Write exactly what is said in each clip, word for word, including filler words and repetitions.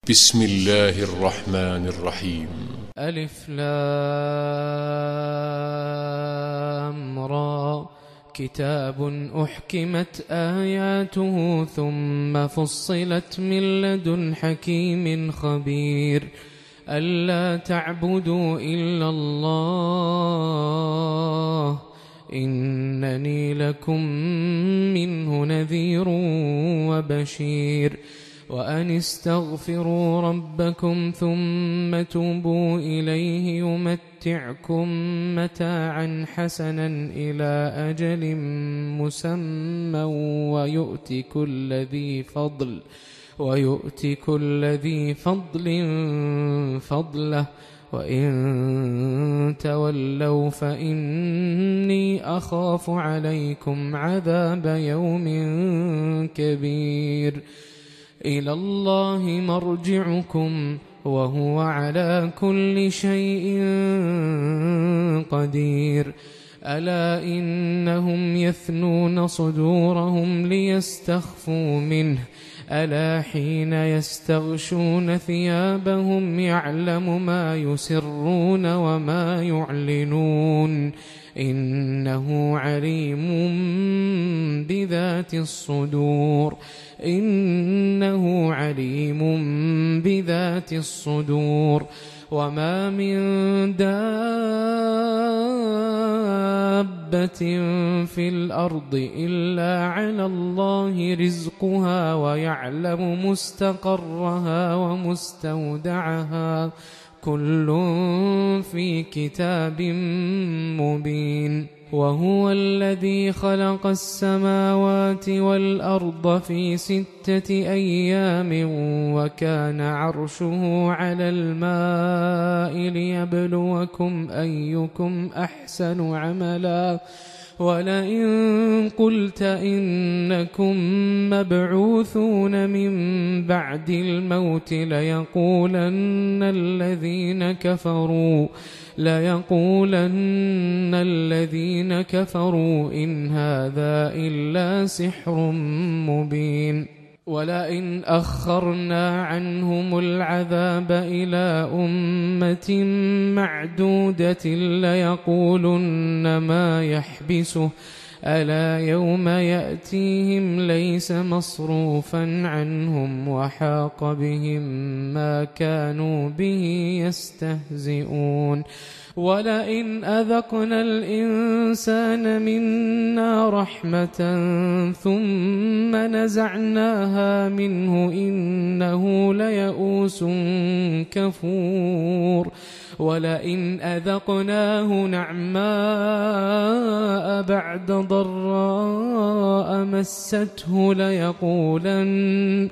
بسم الله الرحمن الرحيم. ألف لام را كتاب أحكمت آياته ثم فصلت من لدن حكيم خبير ألا تعبدوا إلا الله إنني لكم منه نذير وبشير وأن استغفروا ربكم ثم توبوا إليه يمتعكم متاعا حسنا إلى أجل مسمى ويؤت كل ذي فضل ويؤت كل ذي فضل فضله وإن تولوا فإني أخاف عليكم عذاب يوم كبير إلى الله مرجعكم وهو على كل شيء قدير ألا إنهم يثنون صدورهم ليستخفوا منه ألا حين يستغشون ثيابهم يعلم ما يسرون وما يعلنون إنه عليم بذات الصدور إنه عليم بذات الصدور وما من دابة في الأرض إلا على الله رزقها ويعلم مستقرها ومستودعها كل في كتاب مبين وهو الذي خلق السماوات والأرض في ستة أيام وكان عرشه على الماء ليبلوكم أيكم أحسن عملا ولئن قلت إنكم مبعوثون من بعد الموت ليقولن الذين كفروا ليقولن الذين كفروا إن هذا إلا سحر مبين ولئن أخرنا عنهم العذاب إلى أمة معدودة ليقولن ما يحبسه ألا يوم يأتيهم ليس مصروفا عنهم وحاق بهم ما كانوا به يستهزئون ولئن أذقنا الإنسان منا رحمة ثم نزعناها منه إنه ليئوس كفور ولئن أذقناه نعماء بعد ضراء مسته ليقولن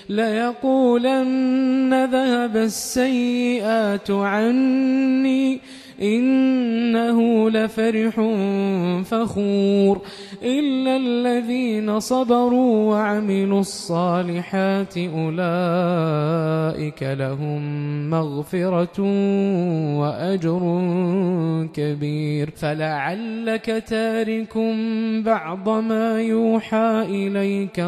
ليقولن ذهب السيئات عني إنه لفرح فخور إلا الذين صبروا وعملوا الصالحات أولئك لهم مغفرة وأجر كبير فلعلك تارك بعض ما يوحى إليك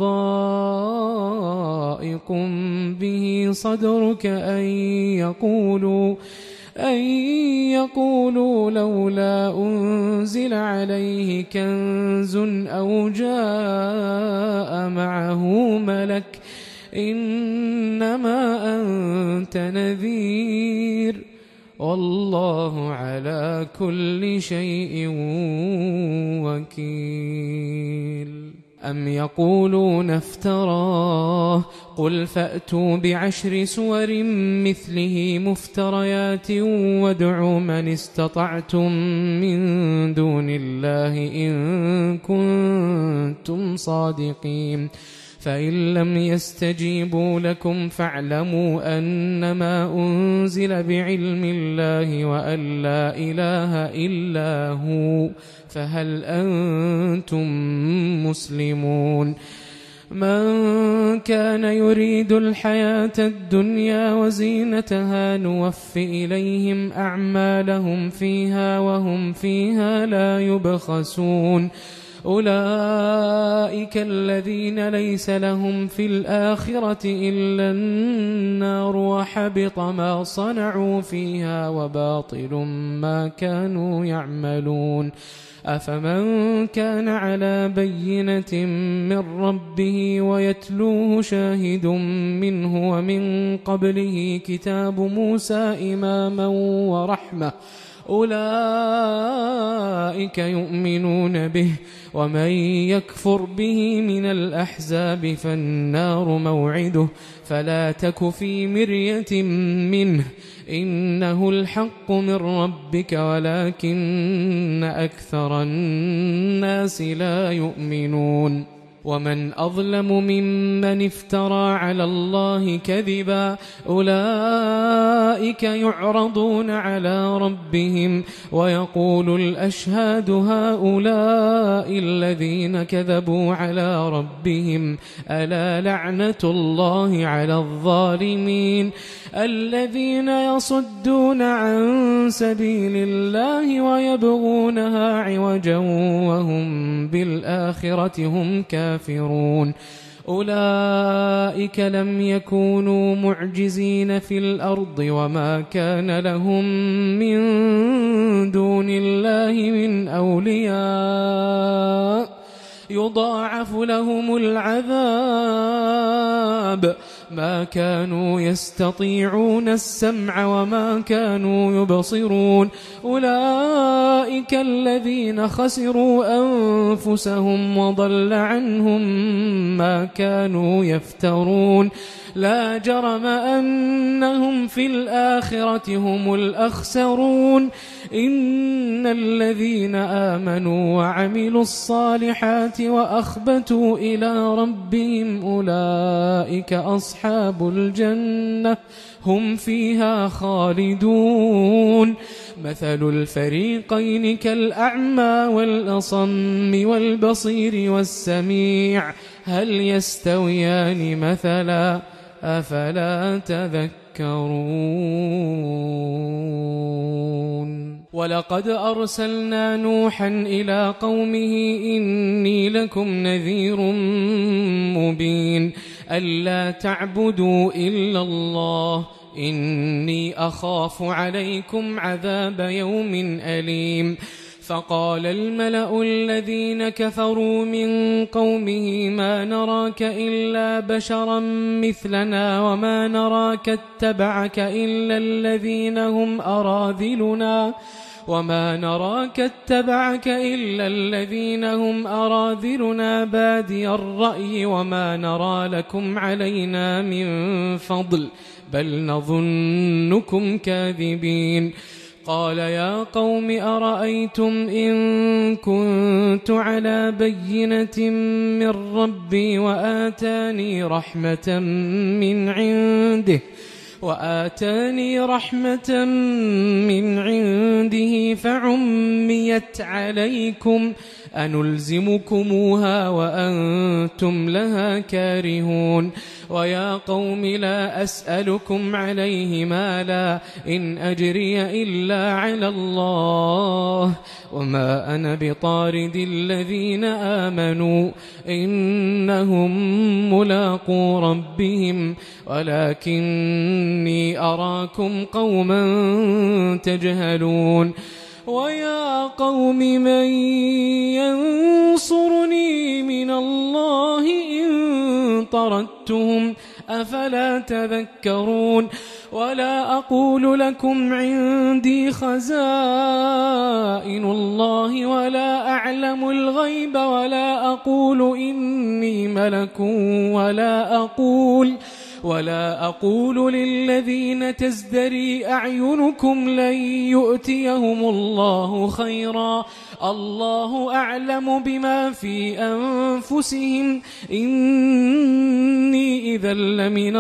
وضائق به صدرك أن يقولوا أن يقولوا لولا أنزل عليه كنز أو جاء معه ملك إنما أنت نذير والله على كل شيء وكيل أم يقولون افتراه قل فأتوا بعشر سور مثله مفتريات وادعوا من استطعتم من دون الله إن كنتم صادقين فإن لم يستجيبوا لكم فاعلموا أنما أنزل بعلم الله وأن لا إله إلا هو فهل أنتم مسلمون من كان يريد الحياة الدنيا وزينتها نوف إليهم أعمالهم فيها وهم فيها لا يبخسون أولئك الذين ليس لهم في الآخرة إلا النار وحبط ما صنعوا فيها وباطل ما كانوا يعملون أفمن كان على بينة من ربه ويتلوه شاهد منه ومن قبله كتاب موسى إماما ورحمة أولئك يؤمنون به ومن يكفر به من الأحزاب فالنار موعده فلا تك في مرية منه إنه الحق من ربك ولكن أكثر الناس لا يؤمنون ومن أظلم ممن افترى على الله كذبا أولئك يعرضون على ربهم ويقول الأشهاد هؤلاء الذين كذبوا على ربهم ألا لعنة الله على الظالمين الذين يصدون عن سبيل الله ويبغونها عوجا وهم بالآخرة هم كافرون أولئك لم يكونوا معجزين في الأرض وما كان لهم من دون الله من أولياء يضاعف لهم العذاب ما كانوا يستطيعون السمع وما كانوا يبصرون أولئك الذين خسروا أنفسهم وضل عنهم ما كانوا يفترون لا جرم أنهم في الآخرة هم الأخسرون إن الذين آمنوا وعملوا الصالحات وأخبتوا إلى ربهم أولئك أصحاب الجنة هم فيها خالدون مثل الفريقين كالأعمى والأصم والبصير والسميع هل يستويان مثلا أفلا تذكرون ولقد أرسلنا نوحا إلى قومه إني لكم نذير مبين ألا تعبدوا إلا الله إني أخاف عليكم عذاب يوم أليم فقال الملأ الذين كفروا من قومه ما نراك إلا بشرا مثلنا وما نراك اتبعك إلا الذين هم أراذلنا وما نراك اتبعك إلا الذين هم أراذلنا بادي الرأي وما نرى لكم علينا من فضل بل نظنكم كاذبين قال يا قوم أرأيتم إن كنت على بينة من ربي وآتاني رحمة من عنده وآتاني رحمة من عنده فعميت عليكم أنلزمكموها وأنتم لها كارهون ويا قوم لا أسألكم عليه مالا إن أجري إلا على الله وما أنا بطارد الذين آمنوا إنهم ملاقو ربهم ولكني أراكم قوما تجهلون ويا قوم من ينصرني من الله إن طردتهم أفلا تذكرون ولا أقول لكم عندي خزائن الله ولا أعلم الغيب ولا أقول إني ملك ولا أقول ولا أقول للذين تزدري أعينكم لن يؤتيهم الله خيرا الله أعلم بما في أنفسهم إني إذا لمن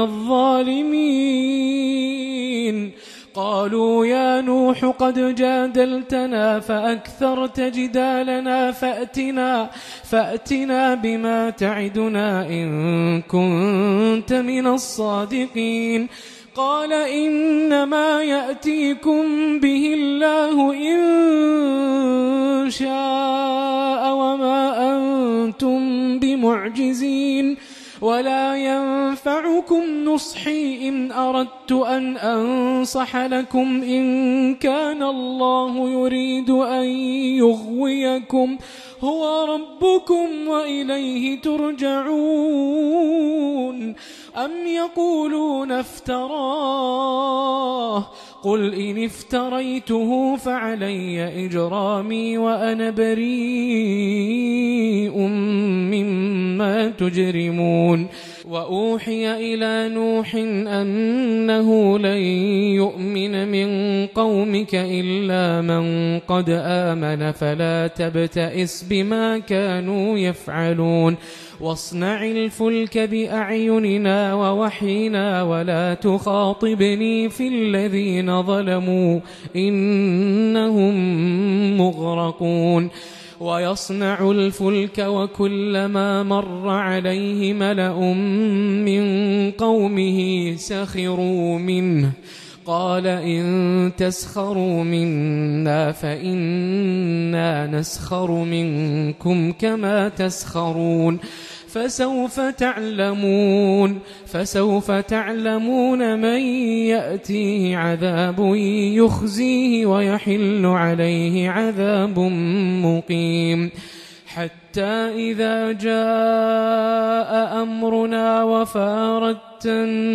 الظالمين قالوا يا نوح قد جادلتنا فأكثرت جدالنا فأتنا, فأتنا بما تعدنا إن كنت من الصادقين قال إنما يأتيكم به الله إن شاء وما معجزين ولا ينفعكم نصحي إن أردت أن أنصح لكم إن كان الله يريد أن يغويكم هو ربكم وإليه ترجعون أم يقولون افتراه قل إن افتريته فعلي إجرامي وأنا بريء مما تجرمون وأوحي إلى نوح أنه لن يؤمن من قومك إلا من قد آمن فلا تبتئس بما كانوا يفعلون واصنع الفلك بأعيننا ووحينا ولا تخاطبني في الذين ظلموا إنهم مغرقون ويصنع الفلك وكلما مر عليه ملأ من قومه سخروا منه قال إن تسخروا منا فإنا نسخر منكم كما تسخرون فسوف تعلمون فسوف تعلمون من يأتيه عذاب يخزيه ويحل عليه عذاب مقيم حتى إذا جاء أمرنا وفارت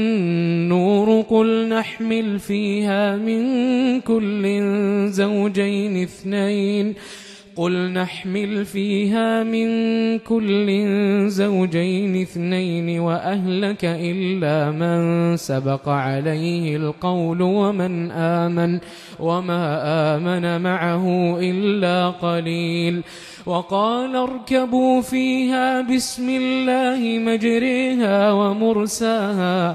النور قل نحمل فيها من كل زوجين اثنين قل نحمل فيها من كل زوجين اثنين وأهلك إلا من سبق عليه القول ومن آمن وما آمن معه إلا قليل وقال اركبوا فيها بسم الله مجريها ومرساها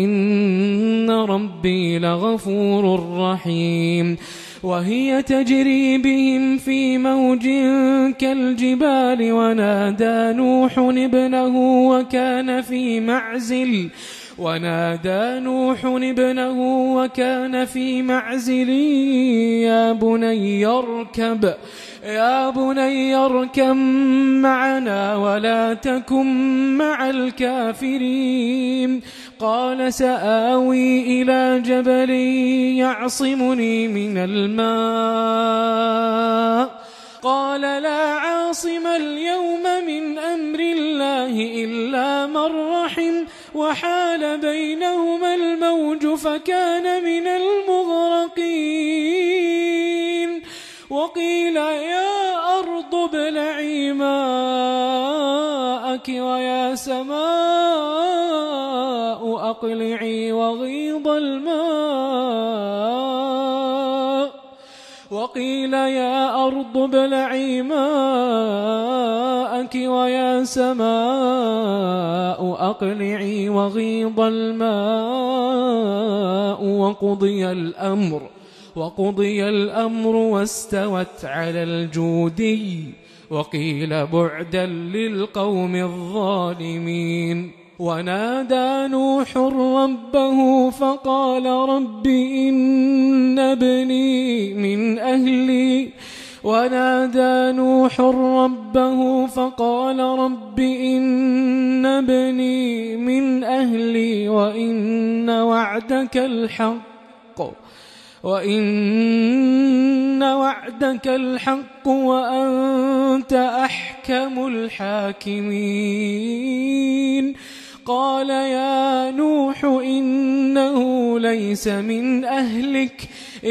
إن ربي لغفور رحيم وهي تجري بهم في موج كالجبال ونادى نوح ابنه وكان في معزل ونادى نوح ابنه وكان في معزل يا بني اركب يا بني اركب معنا ولا تكن مع الكافرين قال سآوي إلى جبل يعصمني من الماء قال لا عاصم اليوم من أمر الله إلا من رحم وحال بينهما الموج فكان من المغرقين وقيل يا أرض ابلعي ماءك ويا سماء أقلعي وغيض الماء وقيل يا أرض ابلعي ماءك ويا سماء أقلعي وغيض الماء وقضي الأمر وقضي الأمر واستوت على الجودي وقيل بعدا للقوم الظالمين ونادى نوح ربه فقال رب إن ابني من أهلي ونادى نوح ربه فقال رب إن ابني من أهلي وإن وعدك الحق وإن وعدك الحق وأنت أحكم الحاكمين قال يا نوح إنه ليس من أهلك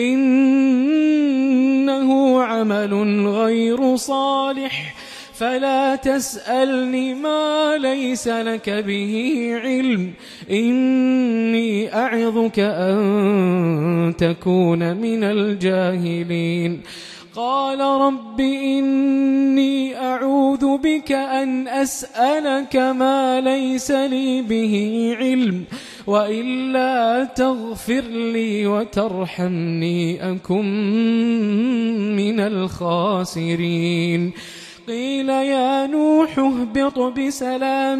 إنه عمل غير صالح فلا تسألني ما ليس لك به علم إني أعظك أن تكون من الجاهلين قال رب إني أعوذ بك أن أسألك ما ليس لي به علم وإلا تغفر لي وترحمني أكن من الخاسرين قيل يا نوح اهبط بسلام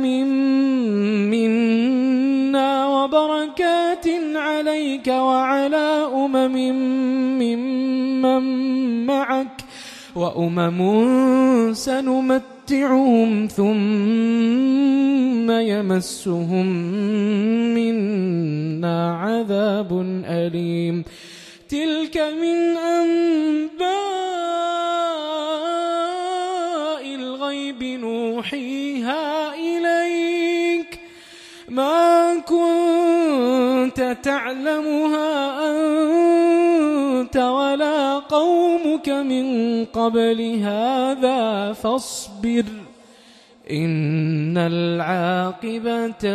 منا وبركات عليك وعلى أمم ممن معك وأمم سنمت نمتعهم ثم يمسهم منا عذاب أليم تلك من أنباء الغيب نوحيها إليك ما كنت تعلمها أنت ولا قومك من قبل هذا فاصبر إن العاقبة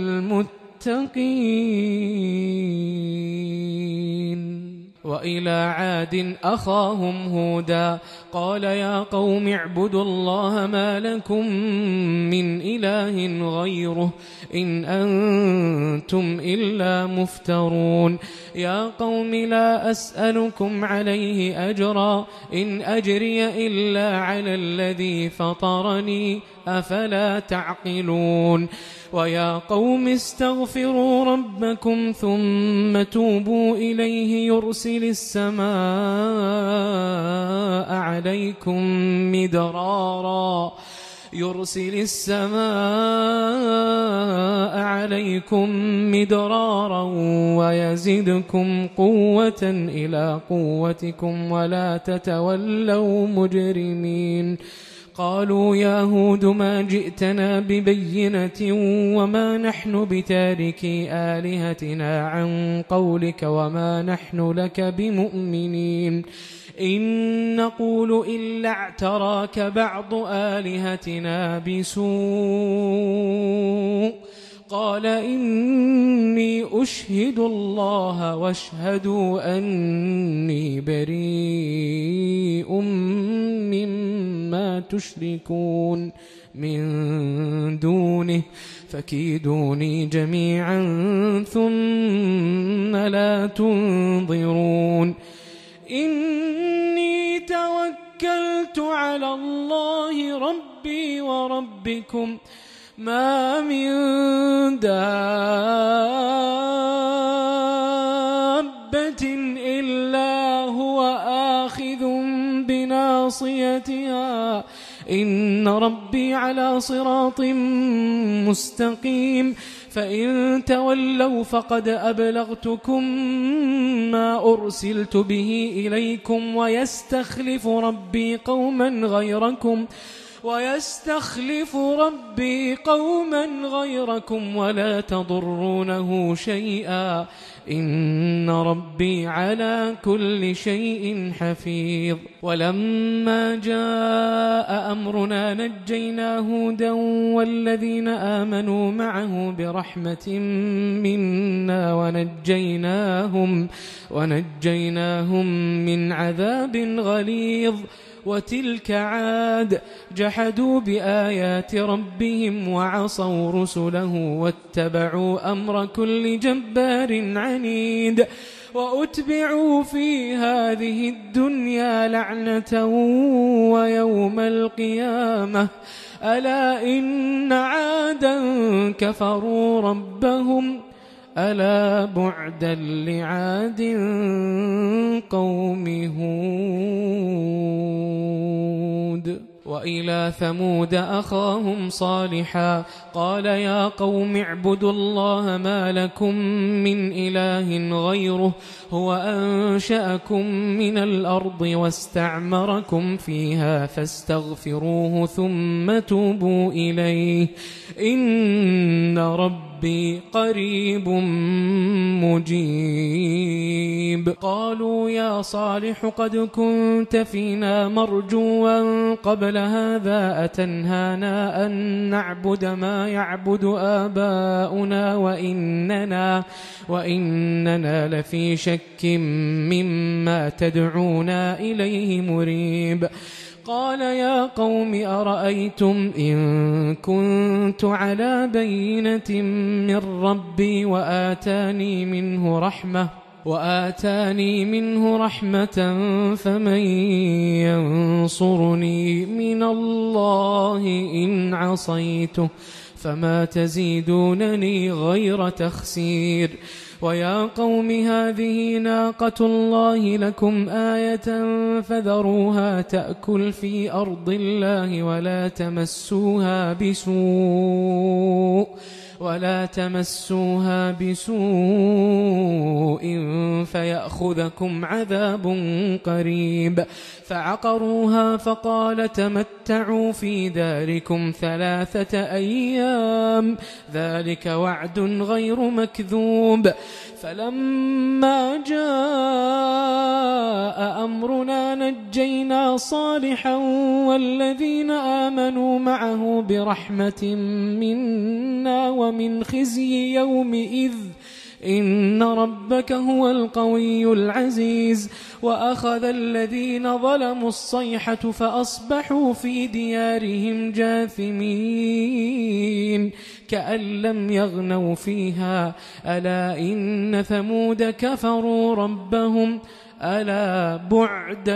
للمتقين. وإلى عاد أخاهم هودا قال يا قوم اعبدوا الله ما لكم من إله غيره إن أنتم إلا مفترون يا قوم لا أسألكم عليه أجرا إن أجري إلا على الذي فطرني أفلا تعقلون ويا قوم استغفروا ربكم ثم توبوا إليه يرسل السماء عليكم مدرارا يرسل السماء عليكم مدرارا ويزدكم قوة إلى قوتكم ولا تتولوا مجرمين قالوا يا هود ما جئتنا ببينة وما نحن بتاركي آلهتنا عن قولك وما نحن لك بمؤمنين إن نقول إلا اعتراك بعض آلهتنا بسوء قال إني أشهد الله واشهدوا أني بريء مما تشركون من دونه فكيدوني جميعا ثم لا تنظرون إني توكلت على الله ربي وربكم ما من دابة إلا هو آخذ بناصيتها إن ربي على صراط مستقيم فإن تولوا فقد أبلغتكم ما أرسلت به إليكم ويستخلف ربي قوما غيركم ويستخلف ربي قوما غيركم ولا تضرونه شيئا إن ربي على كل شيء حفيظ ولما جاء أمرنا نجينا هودا والذين آمنوا معه برحمة منا ونجيناهم, ونجيناهم من عذاب غليظ وتلك عاد جحدوا بآيات ربهم وعصوا رسله واتبعوا أمر كل جبار عنيد وأتبعوا في هذه الدنيا لعنة ويوم القيامة ألا إن عادا كفروا ربهم ألا بعدا لعاد قوم هود وإلى ثمود أخاهم صالحا قال يا قوم اعبدوا الله ما لكم من إله غيره هو أنشأكم من الأرض واستعمركم فيها فاستغفروه ثم توبوا إليه إن ربي قريب مجيب قالوا يا صالح قد كنت فينا مرجوا قبل هذا أتنهانا أن نعبد ما يعبد آباؤنا وإننا, وإننا لفي شك مما تدعونا إليه مريب قال يا قوم أرأيتم إن كنت على بينة من ربي وآتاني منه رحمة وآتاني منه رحمة فمن ينصرني من الله إن عصيته فما تزيدونني غير تخسير ويا قوم هذه ناقة الله لكم آية فذروها تأكل في أرض الله ولا تمسوها بسوء ولا تمسوها بسوء فيأخذكم عذاب قريب. فعقروها فقال تمتعوا في داركم ثلاثة أيام ذلك وعد غير مكذوب. فلما جاء أمرنا نجينا صالحا والذين آمنوا معه برحمة منا ومن خزي يومئذ إن ربك هو القوي العزيز. وأخذ الذين ظلموا الصيحة فأصبحوا في ديارهم جاثمين كأن لم يغنوا فيها ألا إن ثمود كفروا ربهم ألا بعدا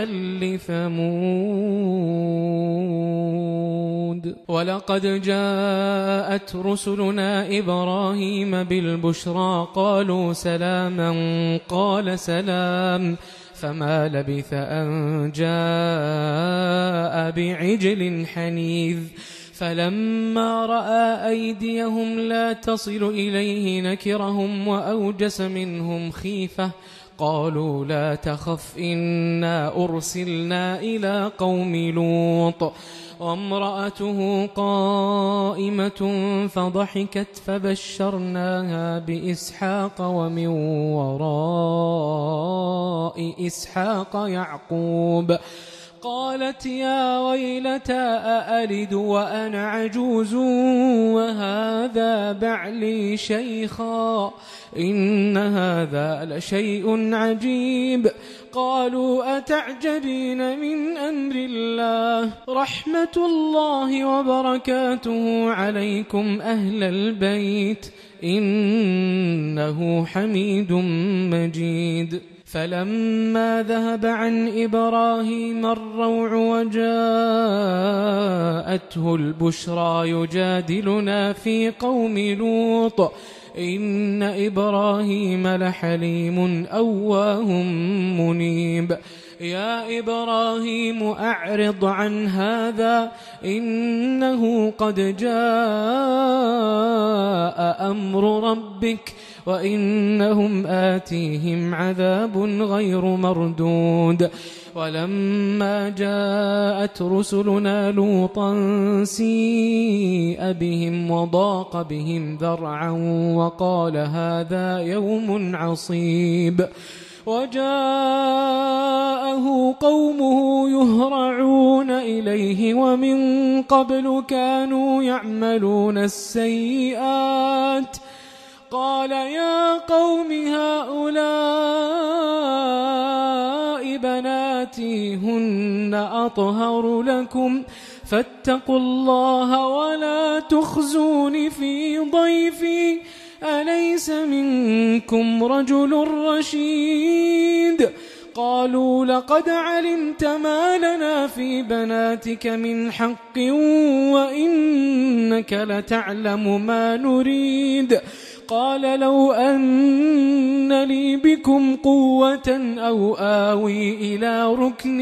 لثمود. ولقد جاءت رسلنا إبراهيم بالبشرى قالوا سلاما قال سلام فما لبث أن جاء بعجل حنيذ. فلما رأى أيديهم لا تصل إليه نكرهم وأوجس منهم خيفة قالوا لا تخف إنا أرسلنا إلى قوم لوط وامرأته قائمة فضحكت فبشرناها بإسحاق ومن وراء إسحاق يعقوب. قالت يا ويلتى أألد وأنا عجوز وهذا بعلي شيخا إن هذا لشيء عجيب. قالوا أتعجبين من أمر الله رحمة الله وبركاته عليكم أهل البيت إنه حميد مجيد. فلما ذهب عن إبراهيم الروع وجاءته البشرى يجادلنا في قوم لوط إن إبراهيم لحليم أواه منيب. يا إبراهيم أعرض عن هذا إنه قد جاء أمر ربك وإنهم آتيهم عذاب غير مردود. ولما جاءت رسلنا لوطا سيء بهم وضاق بهم ذرعا وقال هذا يوم عصيب. وجاءه قومه يهرعون إليه ومن قبل كانوا يعملون السيئات قال يا قوم هؤلاء بناتي هن أطهر لكم فاتقوا الله ولا تخزون في ضيفي أليس منكم رجل رشيد. قالوا لقد علمت ما لنا في بناتك من حق وإنك لتعلم ما نريد. قال لو أن لي بكم قوة أو آوي إلى ركن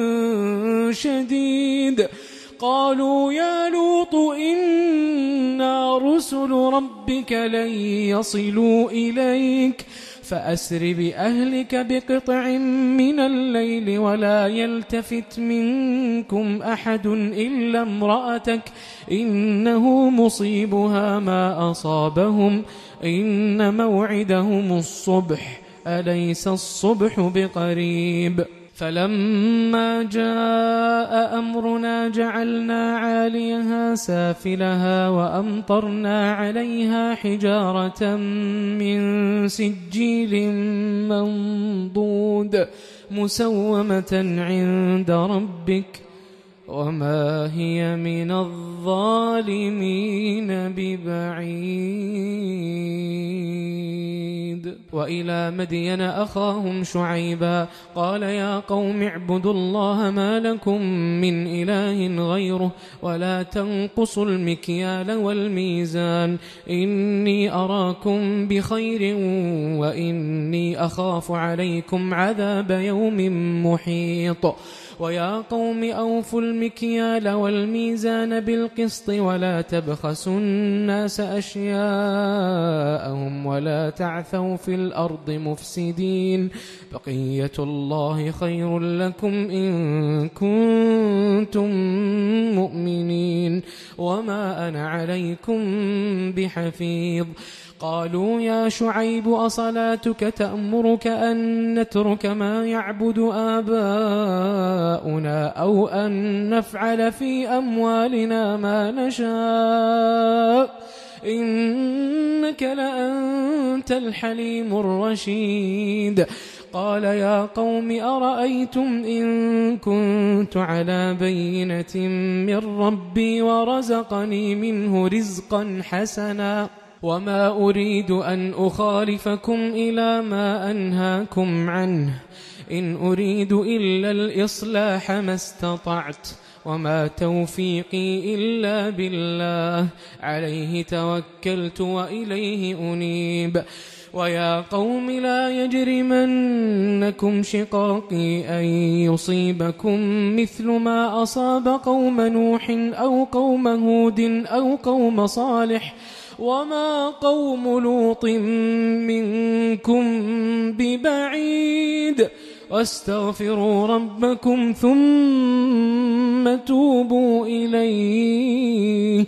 شديد. قالوا يا لوط إنا رسل ربك لن يصلوا إليك فأسر بأهلك بقطع من الليل ولا يلتفت منكم أحد إلا امرأتك إنه مصيبها ما أصابهم إن موعدهم الصبح أليس الصبح بقريب. فلما جاء أمرنا جعلنا عاليها سافلها وأمطرنا عليها حجارة من سجيل منضود مسومة عند ربك وما هي من الظالمين ببعيد. وإلى مدين أخاهم شعيبا قال يا قوم اعبدوا الله ما لكم من إله غيره ولا تنقصوا المكيال والميزان إني أراكم بخير وإني أخاف عليكم عذاب يوم محيط. ويا قوم أوفوا المكيال والميزان بالقسط ولا تبخسوا الناس أشياءهم ولا تعثوا في الأرض مفسدين بقية الله خير لكم إن كنتم مؤمنين وما أنا عليكم بحفيظ. قالوا يا شعيب أصلاتك تأمرك أن نترك ما يعبد آباؤنا أو أن نفعل في أموالنا ما نشاء إنك لأنت الحليم الرشيد. قال يا قوم أرأيتم إن كنت على بينة من ربي ورزقني منه رزقا حسنا وما أريد أن أخالفكم إلى ما أنهاكم عنه إن أريد إلا الإصلاح ما استطعت وما توفيقي إلا بالله عليه توكلت وإليه أنيب. ويا قوم لا يجرمنكم شقاقي أن يصيبكم مثل ما أصاب قوم نوح أو قوم هود أو قوم صالح وما قوم لوط منكم ببعيد واستغفروا ربكم ثم توبوا إليه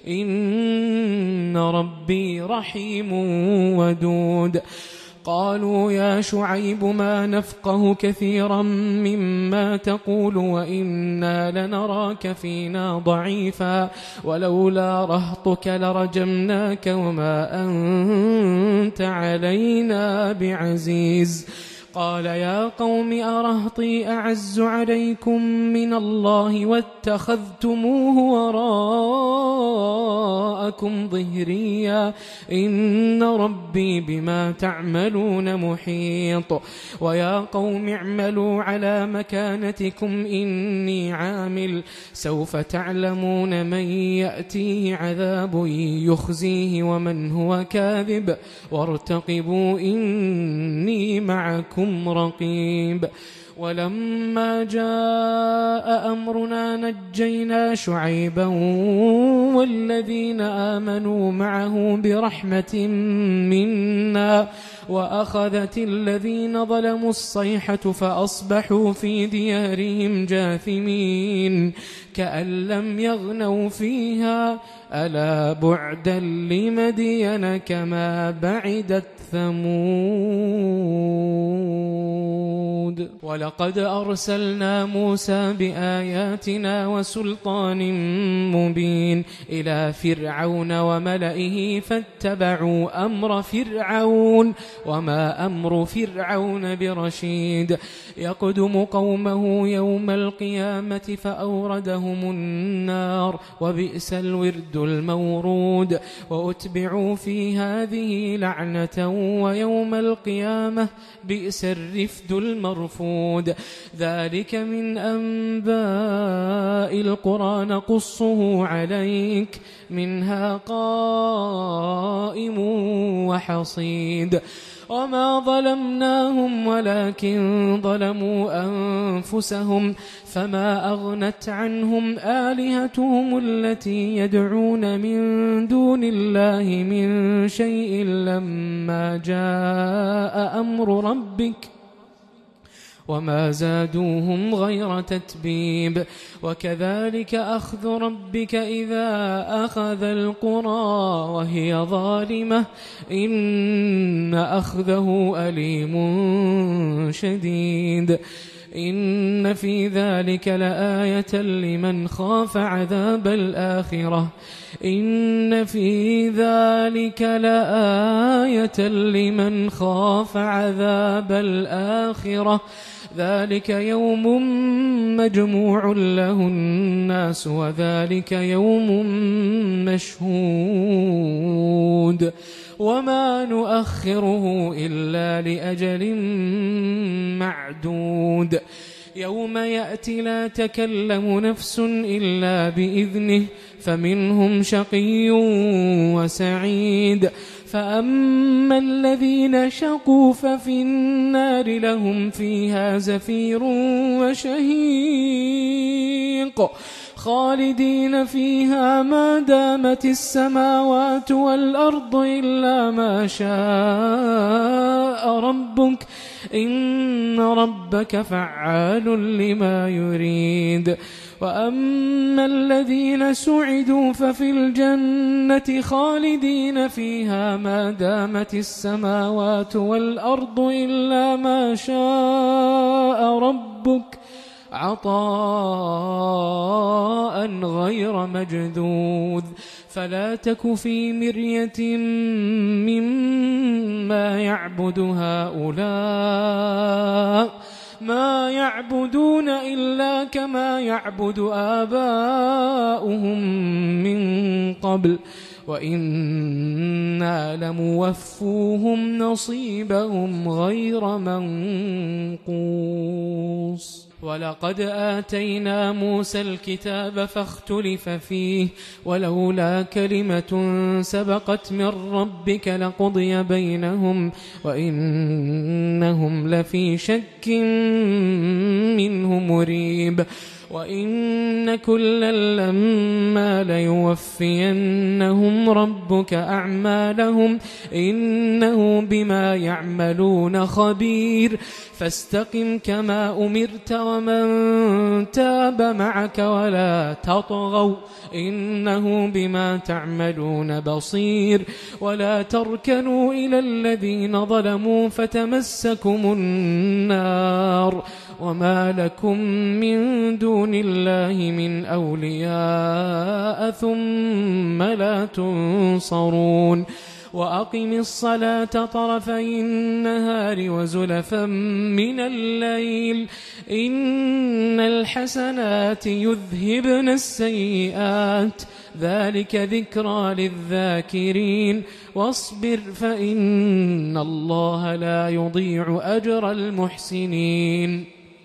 إن ربي رحيم ودود. قالوا يا شعيب ما نفقه كثيرا مما تقول وإنا لنراك فينا ضعيفا ولولا رهطك لرجمناك وما أنت علينا بعزيز. قال يا قوم أرهطي أعز عليكم من الله واتخذتموه وراءكم ظهريا إن ربي بما تعملون محيط. ويا قوم اعملوا على مكانتكم إني عامل سوف تعلمون من يأتيه عذاب يخزيه ومن هو كاذب وارتقبوا إني معكم رقيب. ولما جاء أمرنا نجينا شعيبا والذين آمنوا معه برحمة منا وأخذت الذين ظلموا الصيحة فأصبحوا في ديارهم جاثمين كأن لم يغنوا فيها ألا بعدا لمدين كما بعدت ثمود. ولقد أرسلنا موسى بآياتنا وسلطان مبين إلى فرعون وملئه فاتبعوا أمر فرعون وما أمر فرعون برشيد يقدم قومه يوم القيامة فأوردهم النار وبئس الورد المورود وأتبعوا في هذه لعنة ويوم القيامة بئس الرفد المرفود. ذلك من أنباء القرى نقصه عليك منها قائم وحصيد. وما ظلمناهم ولكن ظلموا أنفسهم فما أغنت عنهم آلهتهم التي يدعون من دون الله من شيء لما جاء أمر ربك وما زادوهم غير تتبيب. وكذلك أخذ ربك إذا أخذ القرى وهي ظالمة إن أخذه أليم شديد. إن في ذلك لآية لمن خاف عذاب الآخرة إن في ذلك لآية لمن خاف عذاب الآخرة ذلك يوم مجموع له الناس وذلك يوم مشهود وما نؤخره إلا لأجل معدود يوم يأتي لا تكلم نفس إلا بإذنه فمنهم شقي وسعيد فأما الذين شقوا ففي النار لهم فيها زفير وشهيق خالدين فيها ما دامت السماوات والأرض إلا ما شاء ربك إن ربك فعال لما يريد وأما الذين سعدوا ففي الجنة خالدين فيها ما دامت السماوات والأرض إلا ما شاء ربك عطاء غير مجذوذ فلا تك في مرية مما يعبد هؤلاء ما يعبدون إلا كما يعبد آباؤهم من قبل وإنا لموفوهم نصيبهم غير منقوص ولقد آتينا موسى الكتاب فاختلف فيه ولولا كلمة سبقت من ربك لقضي بينهم وإنهم لفي شك منه مريب وإن كلا لما ليوفينهم ربك أعمالهم إنه بما يعملون خبير فاستقم كما أمرت ومن تاب معك ولا تطغوا إنه بما تعملون بصير ولا تركنوا إلى الذين ظلموا فتمسكم النار وما لكم من دون الله من أولياء ثم لا تنصرون وأقم الصلاة طرفي النهار وزلفا من الليل إن الحسنات يذهبن السيئات ذلك ذكرى للذاكرين واصبر فإن الله لا يضيع أجر المحسنين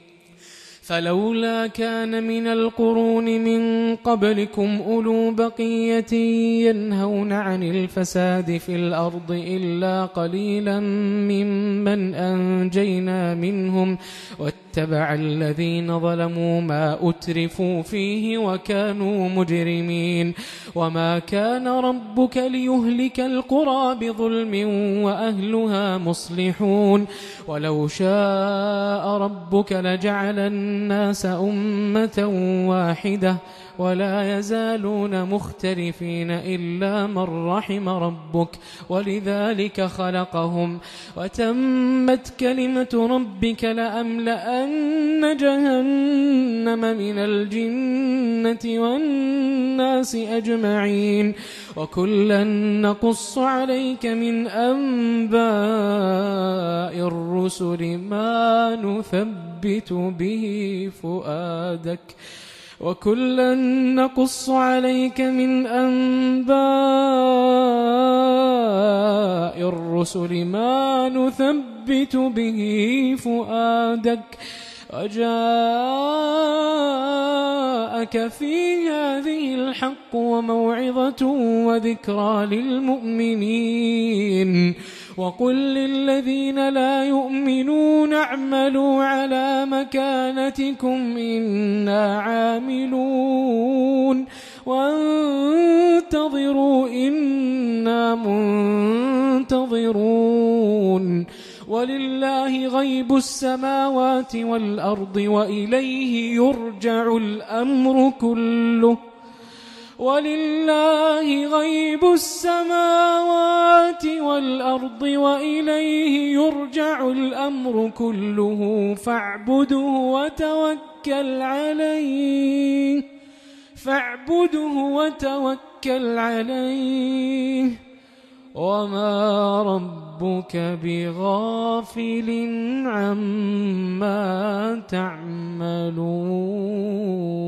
فلولا كان من القرون من قبلكم أولو بقية ينهون عن الفساد في الأرض إلا قليلا ممن أنجينا منهم واتبع الذين ظلموا ما أترفوا فيه وكانوا مجرمين وما كان ربك ليهلك القرى بظلم وأهلها مصلحون ولو شاء ربك لجعل الناس أمة واحدة ولا يزالون مختلفين إلا من رحم ربك ولذلك خلقهم وتمت كلمة ربك لأملأن جهنم من الجنة والناس أجمعين وكلا نقص عليك من أنباء الرسل ما نثبت به فؤادك وكلا نقص عليك من أنباء الرسل ما نثبت به فؤادك وجاءك في هذه الحق وموعظة وذكرى للمؤمنين وقل للذين لا يؤمنون اعملوا على مكانتكم إنا عاملون وانتظروا إنا منتظرون ولله غيب السماوات والأرض وإليه يرجع الأمر كله ولله غيب السماوات والأرض وإليه يرجع الأمر كله فاعبده وتوكل عليه فاعبده وتوكل عليه وما رب ربك بغافل عما تعملون.